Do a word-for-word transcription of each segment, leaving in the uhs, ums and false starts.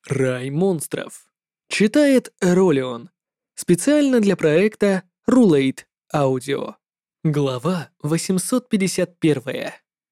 Рай монстров. Читает Ролион. Специально для проекта Rulate Audio. Глава восемьсот пятьдесят один.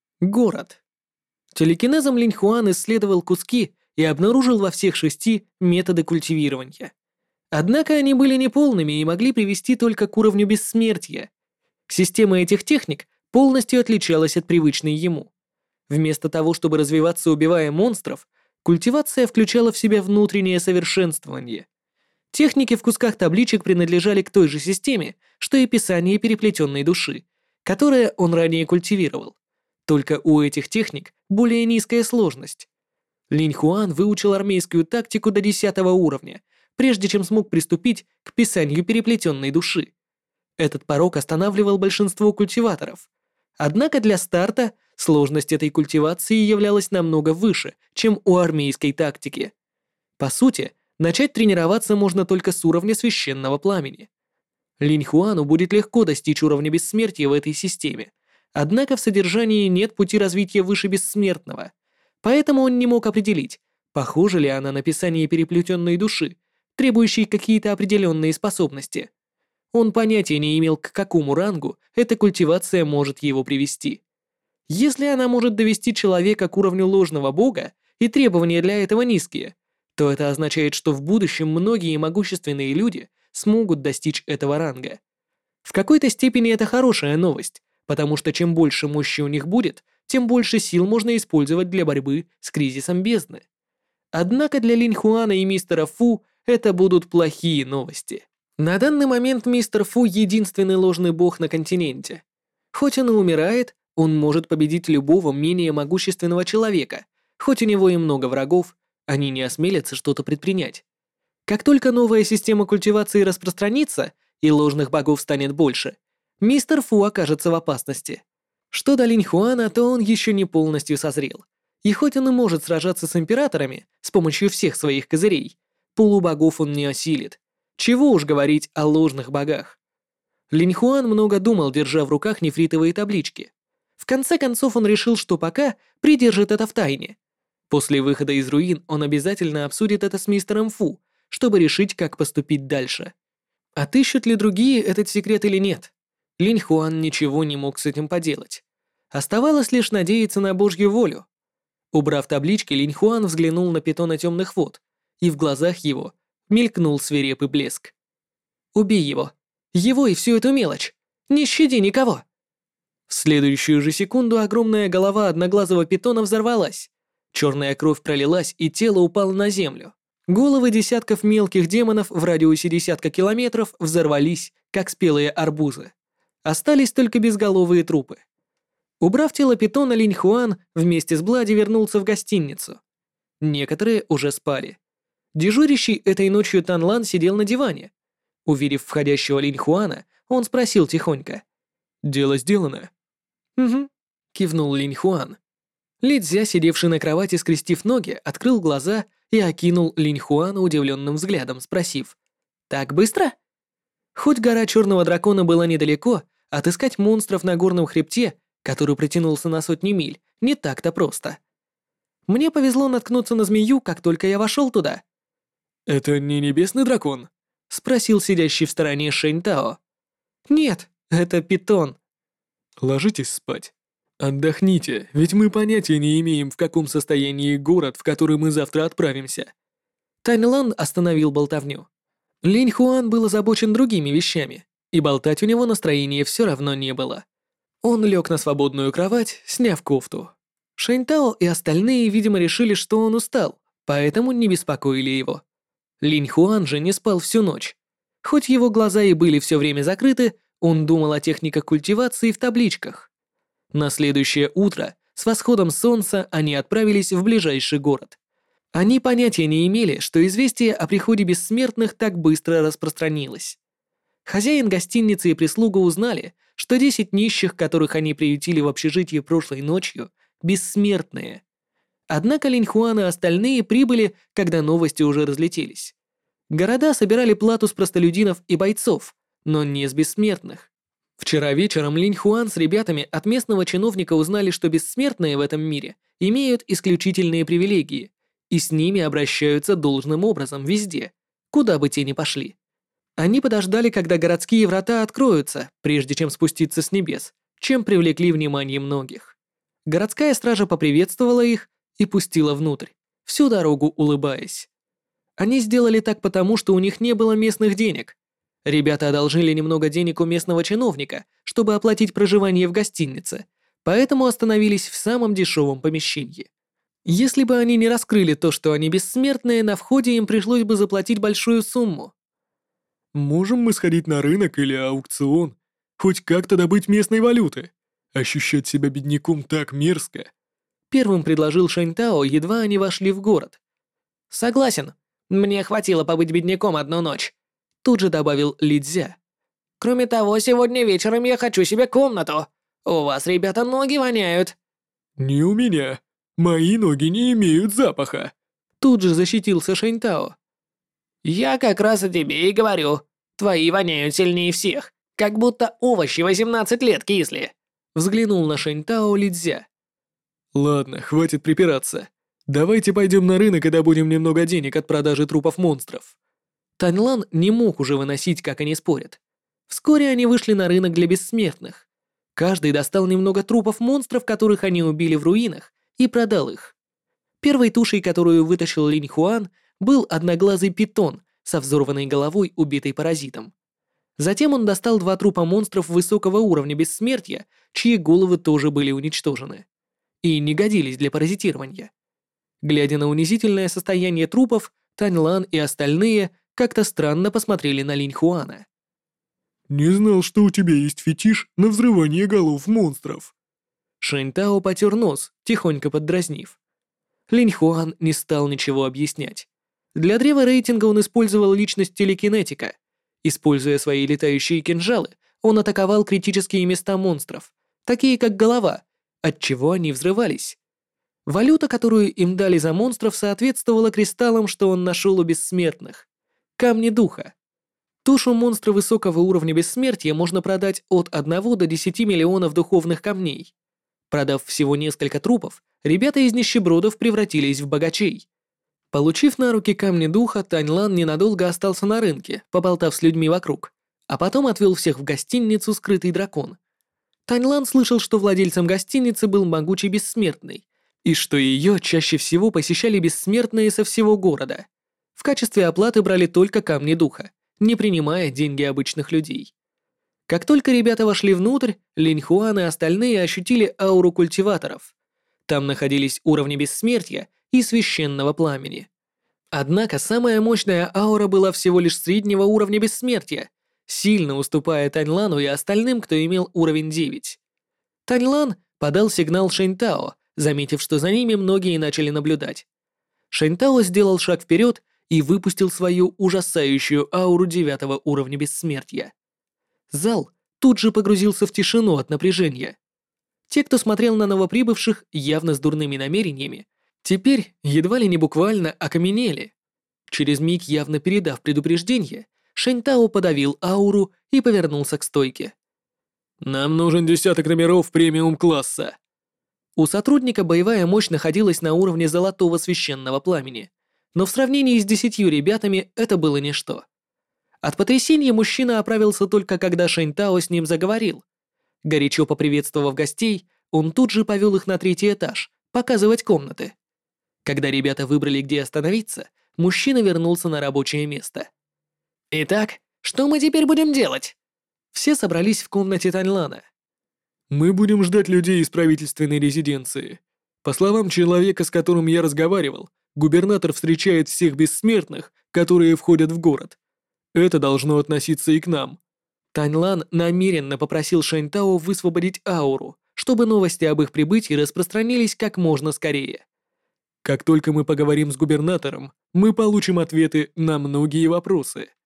Город. Телекинезом Линьхуан исследовал куски и обнаружил во всех шести методы культивирования. Однако они были неполными и могли привести только к уровню бессмертия. Система этих техник полностью отличалась от привычной ему. Вместо того, чтобы развиваться, убивая монстров, культивация включала в себя внутреннее совершенствование. Техники в кусках табличек принадлежали к той же системе, что и писание переплетенной души, которое он ранее культивировал. Только у этих техник более низкая сложность. Линьхуан выучил армейскую тактику до десятого уровня, прежде чем смог приступить к писанию переплетенной души. Этот порог останавливал большинство культиваторов. Однако для старта сложность этой культивации являлась намного выше, чем у армейской тактики. По сути, начать тренироваться можно только с уровня священного пламени. Линьхуану будет легко достичь уровня бессмертия в этой системе, однако в содержании нет пути развития выше бессмертного, поэтому он не мог определить, похожа ли она на писание переплетенной души, требующей какие-то определенные способности. Он понятия не имел, к какому рангу эта культивация может его привести. Если она может довести человека к уровню ложного бога, и требования для этого низкие, то это означает, что в будущем многие могущественные люди смогут достичь этого ранга. В какой-то степени это хорошая новость, потому что чем больше мощи у них будет, тем больше сил можно использовать для борьбы с кризисом бездны. Однако для Линьхуана и мистера Фу это будут плохие новости. На данный момент мистер Фу единственный ложный бог на континенте. Хоть он и умирает, он может победить любого менее могущественного человека, хоть у него и много врагов, они не осмелятся что-то предпринять. Как только новая система культивации распространится и ложных богов станет больше, мистер Фу окажется в опасности. Что до Линьхуана, то он еще не полностью созрел. И хоть он и может сражаться с императорами с помощью всех своих козырей, полубогов он не осилит. Чего уж говорить о ложных богах. Линьхуан много думал, держа в руках нефритовые таблички. В конце концов он решил, что пока придержит это в тайне. После выхода из руин он обязательно обсудит это с мистером Фу, чтобы решить, как поступить дальше. Отыщут ли другие этот секрет или нет? Линьхуан ничего не мог с этим поделать. Оставалось лишь надеяться на Божью волю. Убрав таблички, Линьхуан взглянул на питона темных вод, и в глазах его мелькнул свирепый блеск. «Убей его! Его и всю эту мелочь! Не щади никого!» В следующую же секунду огромная голова одноглазого питона взорвалась. Черная кровь пролилась, и тело упало на землю. Головы десятков мелких демонов в радиусе десятка километров взорвались, как спелые арбузы. Остались только безголовые трупы. Убрав тело питона, Линьхуан вместе с Блади вернулся в гостиницу. Некоторые уже спали. Дежурящий этой ночью Танлан сидел на диване. Увидев входящего Линьхуана, он спросил тихонько: «Дело сделано?» «Угу», — кивнул Линьхуан. Лидзя, сидевший на кровати, скрестив ноги, открыл глаза и окинул Линьхуана удивленным взглядом, спросив: «Так быстро?» Хоть гора Черного Дракона была недалеко, отыскать монстров на горном хребте, который протянулся на сотни миль, не так-то просто. Мне повезло наткнуться на змею, как только я вошел туда. «Это не небесный дракон?» — спросил сидящий в стороне Шэнь Тао. «Нет, это питон». «Ложитесь спать. Отдохните, ведь мы понятия не имеем, в каком состоянии город, в который мы завтра отправимся». Таньлан остановил болтовню. Линьхуан был озабочен другими вещами, и болтать у него настроения все равно не было. Он лег на свободную кровать, сняв кофту. Шэнь Тао и остальные, видимо, решили, что он устал, поэтому не беспокоили его. Линьхуан же не спал всю ночь. Хоть его глаза и были все время закрыты, он думал о техниках культивации в табличках. На следующее утро, с восходом солнца, они отправились в ближайший город. Они понятия не имели, что известие о приходе бессмертных так быстро распространилось. Хозяин гостиницы и прислуга узнали, что десять нищих, которых они приютили в общежитии прошлой ночью, бессмертные. Однако Линьхуан и остальные прибыли, когда новости уже разлетелись. Города собирали плату с простолюдинов и бойцов, но не с бессмертных. Вчера вечером Линьхуан с ребятами от местного чиновника узнали, что бессмертные в этом мире имеют исключительные привилегии, и с ними обращаются должным образом везде, куда бы те ни пошли. Они подождали, когда городские врата откроются, прежде чем спуститься с небес, чем привлекли внимание многих. Городская стража поприветствовала их и пустила внутрь, всю дорогу улыбаясь. Они сделали так потому, что у них не было местных денег. Ребята одолжили немного денег у местного чиновника, чтобы оплатить проживание в гостинице, поэтому остановились в самом дешевом помещении. Если бы они не раскрыли то, что они бессмертные, на входе им пришлось бы заплатить большую сумму. Можем мы сходить на рынок или аукцион? Хоть как-то добыть местной валюты. Ощущать себя бедняком так мерзко. Первым предложил Шэньтао, едва они вошли в город. «Согласен. Мне хватило побыть бедняком одну ночь», — тут же добавил Лидзя. «Кроме того, сегодня вечером я хочу себе комнату. У вас, ребята, ноги воняют». Не у меня. Мои ноги не имеют запаха. Тут же защитился Шэньтао. «Я как раз о тебе и говорю. Твои воняют сильнее всех, как будто овощи восемнадцать лет кисли». Взглянул на Шэньтао Лидзя. Ладно, хватит припираться. Давайте пойдем на рынок и добудем немного денег от продажи трупов монстров. Таньлан не мог уже выносить, как они спорят. Вскоре они вышли на рынок для бессмертных. Каждый достал немного трупов монстров, которых они убили в руинах, и продал их. Первой тушей, которую вытащил Линь Хуан, был одноглазый питон со взорванной головой, убитой паразитом. Затем он достал два трупа монстров высокого уровня бессмертия, чьи головы тоже были уничтожены. И не годились для паразитирования. Глядя на унизительное состояние трупов, Таньлан и остальные как-то странно посмотрели на Линь Хуана. Не знал, что у тебя есть фетиш на взрывание голов монстров. Шэньтао потер нос, тихонько поддразнив. Линь Хуан не стал ничего объяснять. Для древа рейтинга он использовал личность телекинетика. Используя свои летающие кинжалы, он атаковал критические места монстров, такие как голова, отчего они взрывались. Валюта, которую им дали за монстров, соответствовала кристаллам, что он нашел у бессмертных. Камни духа. Тушу монстра высокого уровня бессмертия можно продать от одного до десяти миллионов духовных камней. Продав всего несколько трупов, ребята из нищебродов превратились в богачей. Получив на руки камни духа, Таньлан ненадолго остался на рынке, поболтав с людьми вокруг, а потом отвел всех в гостиницу «Скрытый дракон». Таньлан слышал, что владельцем гостиницы был могучий бессмертный, и что ее чаще всего посещали бессмертные со всего города. В качестве оплаты брали только камни духа, не принимая деньги обычных людей. Как только ребята вошли внутрь, Линь Хуан и остальные ощутили ауру культиваторов. Там находились уровни бессмертия и священного пламени. Однако самая мощная аура была всего лишь среднего уровня бессмертия, сильно уступая Таньлану и остальным, кто имел уровень девять. Таньлан подал сигнал Шэньтао, заметив, что за ними многие начали наблюдать. Шэньтао сделал шаг вперед и выпустил свою ужасающую ауру девятого уровня бессмертия. Зал тут же погрузился в тишину от напряжения. Те, кто смотрел на новоприбывших явно с дурными намерениями, теперь едва ли не буквально окаменели. Через миг, явно передав предупреждение, Шэньтао подавил ауру и повернулся к стойке. «Нам нужен десяток номеров премиум-класса». У сотрудника боевая мощь находилась на уровне золотого священного пламени, но в сравнении с десятью ребятами это было ничто. От потрясения мужчина оправился только когда Шэньтао с ним заговорил. Горячо поприветствовав гостей, он тут же повел их на третий этаж, показывать комнаты. Когда ребята выбрали, где остановиться, мужчина вернулся на рабочее место. «Итак, что мы теперь будем делать?» Все собрались в комнате Таньлана. Мы будем ждать людей из правительственной резиденции. По словам человека, с которым я разговаривал, губернатор встречает всех бессмертных, которые входят в город. Это должно относиться и к нам. Таньлан намеренно попросил Шэньтао высвободить ауру, чтобы новости об их прибытии распространились как можно скорее. Как только мы поговорим с губернатором, мы получим ответы на многие вопросы.